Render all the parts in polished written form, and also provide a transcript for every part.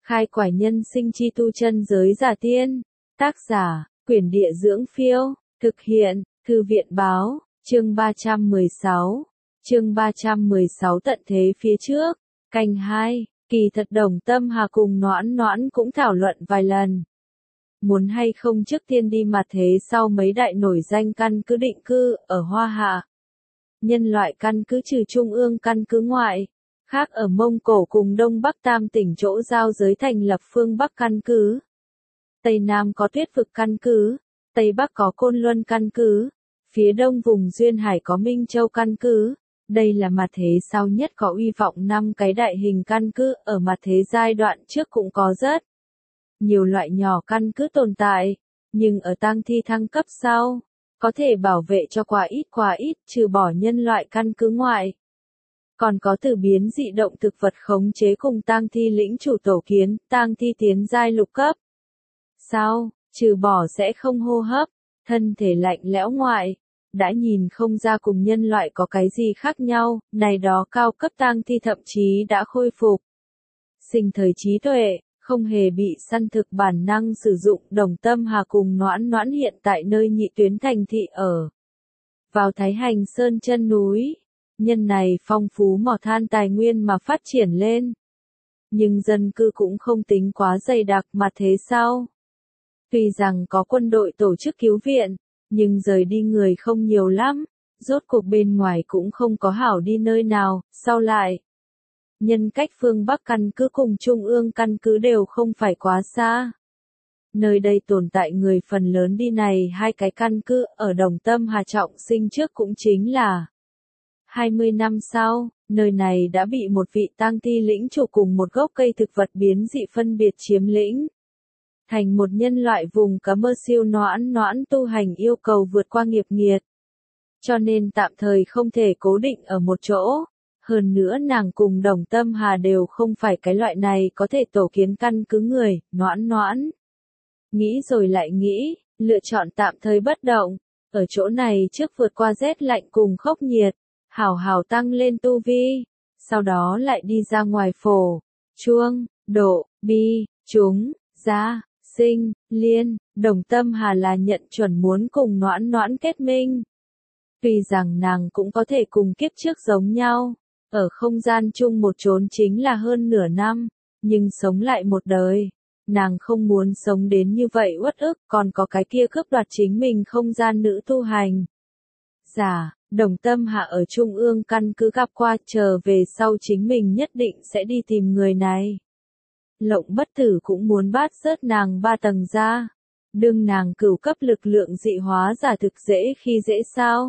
Khai quải nhân sinh chi tu chân giới giả tiên. Tác giả, Quyển Địa Dưỡng Phiêu. Thực hiện, Thư viện Báo. Chương 316. Chương 316 tận thế phía trước. Canh 2. Kỳ thật Đồng Tâm Hà cùng Noãn Noãn cũng thảo luận vài lần. Muốn hay không trước tiên đi mà thế sau mấy đại nổi danh căn cứ định cư ở Hoa Hạ. Nhân loại căn cứ trừ Trung ương căn cứ ngoại. Khác ở Mông Cổ cùng Đông Bắc Tam tỉnh chỗ giao giới thành lập phương Bắc căn cứ. Tây Nam có Tuyết Vực căn cứ, Tây Bắc có Côn Luân căn cứ, phía Đông vùng Duyên Hải có Minh Châu căn cứ. Đây là mặt thế sau nhất có uy vọng 5 cái đại hình căn cứ, ở mặt thế giai đoạn trước cũng có rất nhiều loại nhỏ căn cứ tồn tại, nhưng ở tang thi thăng cấp sau, có thể bảo vệ cho quá ít, trừ bỏ nhân loại căn cứ ngoại. Còn có từ biến dị động thực vật khống chế cùng tang thi lĩnh chủ tổ kiến, tang thi tiến giai lục cấp. Sau, trừ bỏ sẽ không hô hấp, thân thể lạnh lẽo ngoại, đã nhìn không ra cùng nhân loại có cái gì khác nhau, này đó cao cấp tang thi thậm chí đã khôi phục sinh thời trí tuệ, không hề bị săn thực bản năng sử dụng. Đồng Tâm Hà cùng Noãn Noãn hiện tại nơi nhị tuyến thành thị ở vào Thái Hành Sơn chân núi. Nhân này phong phú mỏ than tài nguyên mà phát triển lên. Nhưng dân cư cũng không tính quá dày đặc mà thế sau. Tuy rằng có quân đội tổ chức cứu viện, nhưng rời đi người không nhiều lắm, rốt cuộc bên ngoài cũng không có hảo đi nơi nào, sau lại. Nhân cách phương Bắc căn cứ cùng Trung ương căn cứ đều không phải quá xa. Nơi đây tồn tại người phần lớn đi này hai cái căn cứ ở Đồng Tâm Hà trọng sinh trước cũng chính là 20 năm sau, nơi này đã bị một vị tang thi lĩnh chủ cùng một gốc cây thực vật biến dị phân biệt chiếm lĩnh. Thành một nhân loại vùng cấm mơ siêu. Noãn Noãn tu hành yêu cầu vượt qua nghiệp nghiệt. Cho nên tạm thời không thể cố định ở một chỗ. Hơn nữa nàng cùng Đồng Tâm Hà đều không phải cái loại này có thể tổ kiến căn cứ người. Noãn Noãn nghĩ rồi lại nghĩ, lựa chọn tạm thời bất động. Ở chỗ này trước vượt qua rét lạnh cùng khốc nhiệt. Hảo hảo tăng lên tu vi, sau đó lại đi ra ngoài phổ, chuông, độ, bi, chúng, gia, sinh, liên. Đồng Tâm Hà là nhận chuẩn muốn cùng Noãn Noãn kết minh. Tuy rằng nàng cũng có thể cùng kiếp trước giống nhau, ở không gian chung một chốn chính là hơn nửa năm, nhưng sống lại một đời. Nàng không muốn sống đến như vậy uất ức, còn có cái kia cướp đoạt chính mình không gian nữ tu hành. Đồng Tâm Hà ở Trung ương căn cứ gặp qua, chờ về sau chính mình nhất định sẽ đi tìm người này. Lộng Bất Tử cũng muốn bát rớt nàng 3 tầng ra. Đương nàng cửu cấp lực lượng dị hóa giả thực dễ khi dễ sao?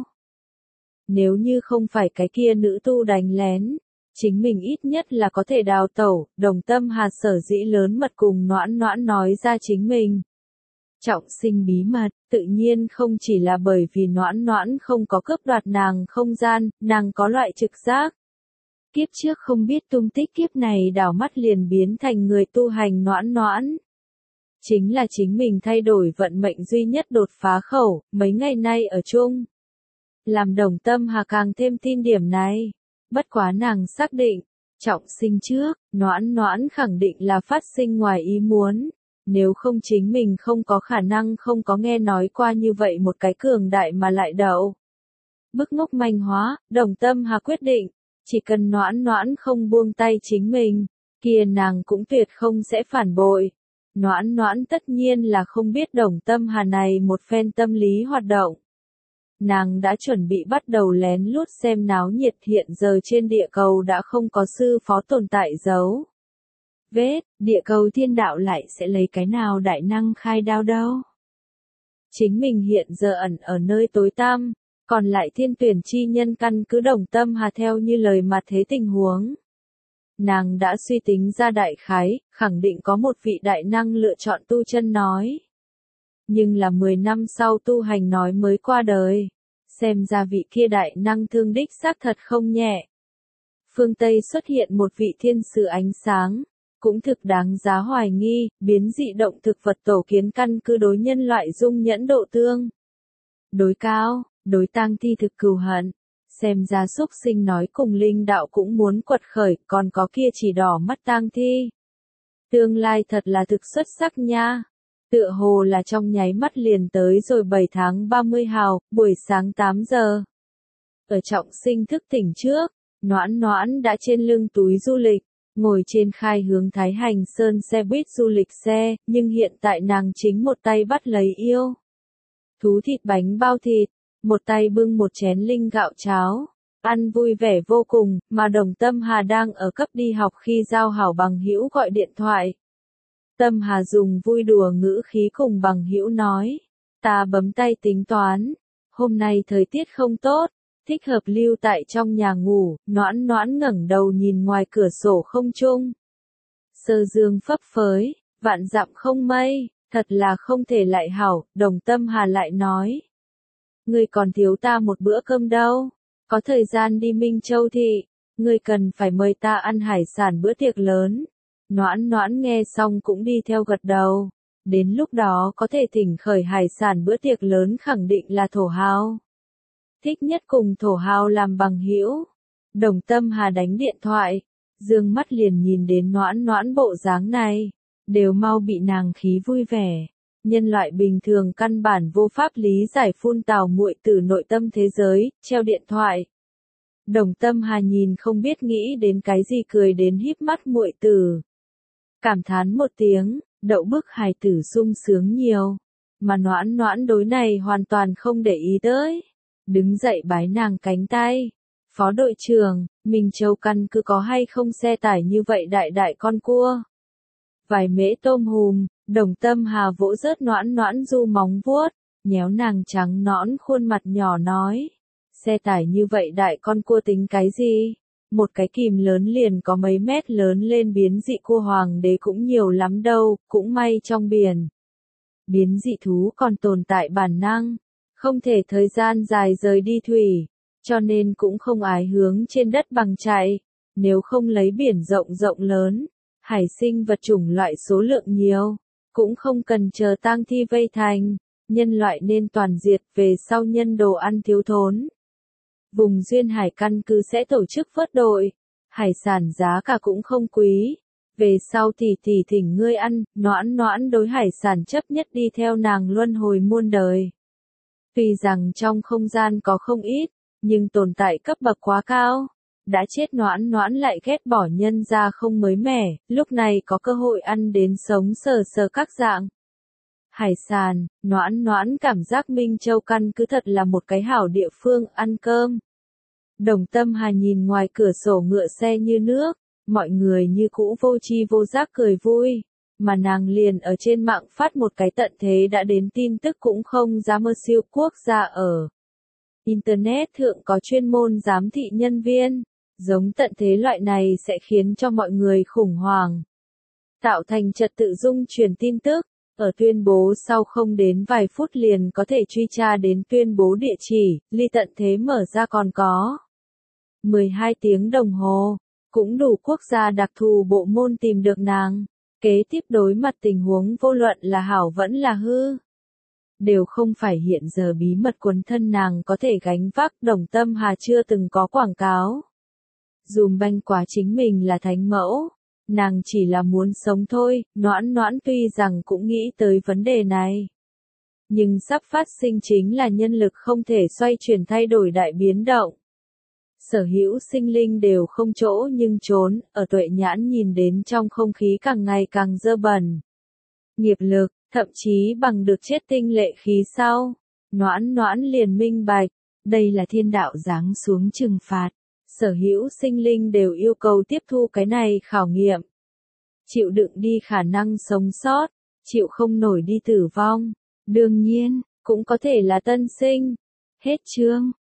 Nếu như không phải cái kia nữ tu đánh lén, chính mình ít nhất là có thể đào tẩu. Đồng Tâm Hà sở dĩ lớn mật cùng Noãn Noãn nói ra chính mình trọng sinh bí mật, tự nhiên không chỉ là bởi vì Noãn Noãn không có cướp đoạt nàng không gian, nàng có loại trực giác. Kiếp trước không biết tung tích, kiếp này đảo mắt liền biến thành người tu hành. Noãn Noãn chính là chính mình thay đổi vận mệnh duy nhất đột phá khẩu. Mấy ngày nay ở chung, làm Đồng Tâm Hà càng thêm tin điểm này. Bất quá nàng xác định, trọng sinh trước, Noãn Noãn khẳng định là phát sinh ngoài ý muốn. Nếu không chính mình không có khả năng không có nghe nói qua như vậy một cái cường đại mà lại đậu. Bức ngốc manh hóa. Đồng Tâm Hà quyết định, chỉ cần Noãn Noãn không buông tay chính mình, kia nàng cũng tuyệt không sẽ phản bội. Noãn Noãn tất nhiên là không biết Đồng Tâm Hà này một phen tâm lý hoạt động. Nàng đã chuẩn bị bắt đầu lén lút xem náo nhiệt. Hiện giờ trên địa cầu đã không có sư phó tồn tại dấu vết, địa cầu thiên đạo lại sẽ lấy cái nào đại năng khai đao đâu. Chính mình hiện giờ ẩn ở nơi tối tăm, còn lại thiên tuyển chi nhân căn cứ Đồng Tâm Hà theo như lời mà thế tình huống. Nàng đã suy tính ra đại khái, khẳng định có một vị đại năng lựa chọn tu chân nói. Nhưng là 10 năm sau tu hành nói mới qua đời. Xem ra vị kia đại năng thương đích xác thật không nhẹ. Phương Tây xuất hiện một vị thiên sử ánh sáng. Cũng thực đáng giá hoài nghi, biến dị động thực vật tổ kiến căn cứ đối nhân loại dung nhẫn độ tương đối cao, đối tang thi thực cừu hận. Xem ra xúc sinh nói cùng linh đạo cũng muốn quật khởi, còn có kia chỉ đỏ mắt tang thi. Tương lai thật là thực xuất sắc nha. Tựa hồ là trong nháy mắt liền tới rồi 7 tháng 30 hào, buổi sáng 8 giờ. Ở Trọng Sinh thức tỉnh trước, Noãn Noãn đã trên lưng túi du lịch, ngồi trên khai hướng Thái Hành Sơn xe buýt du lịch xe, nhưng hiện tại nàng chính một tay bắt lấy yêu thú thịt bánh bao thịt, một tay bưng một chén linh gạo cháo, ăn vui vẻ vô cùng, mà Đồng Tâm Hà đang ở cấp đi học khi giao hảo bằng hữu gọi điện thoại. Tâm Hà dùng vui đùa ngữ khí cùng bằng hữu nói, ta bấm tay tính toán, hôm nay thời tiết không tốt, thích hợp lưu tại trong nhà ngủ. Noãn Noãn ngẩng đầu nhìn ngoài cửa sổ không trung. Sơ dương phấp phới, vạn dặm không mây, thật là không thể lại hảo. Đồng Tâm Hà lại nói, ngươi còn thiếu ta một bữa cơm đâu, có thời gian đi Minh Châu thị, ngươi cần phải mời ta ăn hải sản bữa tiệc lớn. Noãn Noãn nghe xong cũng đi theo gật đầu, đến lúc đó có thể thỉnh khởi hải sản bữa tiệc lớn khẳng định là Thổ Hào. Thích nhất cùng Thổ Hào làm bằng hữu. Đồng Tâm Hà đánh điện thoại, dương mắt liền nhìn đến Noãn Noãn bộ dáng này, đều mau bị nàng khí vui vẻ. Nhân loại bình thường căn bản vô pháp lý giải phun tào muội tử nội tâm thế giới, treo điện thoại. Đồng Tâm Hà nhìn không biết nghĩ đến cái gì cười đến híp mắt muội tử. Cảm thán một tiếng, đậu bức hài tử sung sướng nhiều, mà Noãn Noãn đối này hoàn toàn không để ý tới. Đứng dậy bái nàng cánh tay. Phó đội trưởng, Minh Châu căn cứ có hay không xe tải như vậy đại đại con cua? Vài mễ tôm hùm. Đồng Tâm Hà vỗ rớt Noãn Noãn du móng vuốt, nhéo nàng trắng nõn khuôn mặt nhỏ nói. Xe tải như vậy đại con cua tính cái gì? Một cái kìm lớn liền có mấy mét lớn lên biến dị cua hoàng đế cũng nhiều lắm đâu, cũng may trong biển. Biến dị thú còn tồn tại bản năng, không thể thời gian dài rời đi thủy, cho nên cũng không ái hướng trên đất bằng chạy, nếu không lấy biển rộng rộng lớn, hải sinh vật chủng loại số lượng nhiều. Cũng không cần chờ tang thi vây thành, nhân loại nên toàn diệt về sau nhân đồ ăn thiếu thốn. Vùng duyên hải căn cứ sẽ tổ chức vớt đội, hải sản giá cả cũng không quý. Về sau thì thỉnh ngươi ăn. Noãn Noãn đối hải sản chấp nhất đi theo nàng luân hồi muôn đời. Tuy rằng trong không gian có không ít, nhưng tồn tại cấp bậc quá cao. Đã chết Noãn Noãn lại ghét bỏ nhân ra không mới mẻ, lúc này có cơ hội ăn đến sống sờ sờ các dạng hải sản. Noãn Noãn cảm giác Minh Châu căn cứ thật là một cái hảo địa phương ăn cơm. Đồng Tâm Hà nhìn ngoài cửa sổ ngựa xe như nước, mọi người như cũ vô tri vô giác cười vui, mà nàng liền ở trên mạng phát một cái tận thế đã đến tin tức cũng không dám mơ siêu quốc gia ở Internet thượng có chuyên môn giám thị nhân viên. Giống tận thế loại này sẽ khiến cho mọi người khủng hoảng, tạo thành trật tự dung truyền tin tức. Ở tuyên bố sau không đến vài phút liền có thể truy tra đến tuyên bố địa chỉ, ly tận thế mở ra còn có 12 tiếng đồng hồ, cũng đủ quốc gia đặc thù bộ môn tìm được nàng. Kế tiếp đối mặt tình huống vô luận là hảo vẫn là hư, đều không phải hiện giờ bí mật quấn thân nàng có thể gánh vác. Đồng Tâm Hà chưa từng có quảng cáo dùm banh quá chính mình là thánh mẫu, nàng chỉ là muốn sống thôi. Noãn Noãn tuy rằng cũng nghĩ tới vấn đề này, nhưng sắp phát sinh chính là nhân lực không thể xoay chuyển thay đổi đại biến động. Sở hữu sinh linh đều không chỗ nhưng trốn, ở Tuệ Nhãn nhìn đến trong không khí càng ngày càng dơ bẩn. Nghiệp lực, thậm chí bằng được chết tinh lệ khí sau. Noãn Noãn liền minh bạch, đây là thiên đạo giáng xuống trừng phạt. Sở hữu sinh linh đều yêu cầu tiếp thu cái này khảo nghiệm. Chịu đựng đi khả năng sống sót, chịu không nổi đi tử vong. Đương nhiên, cũng có thể là tân sinh. Hết chương.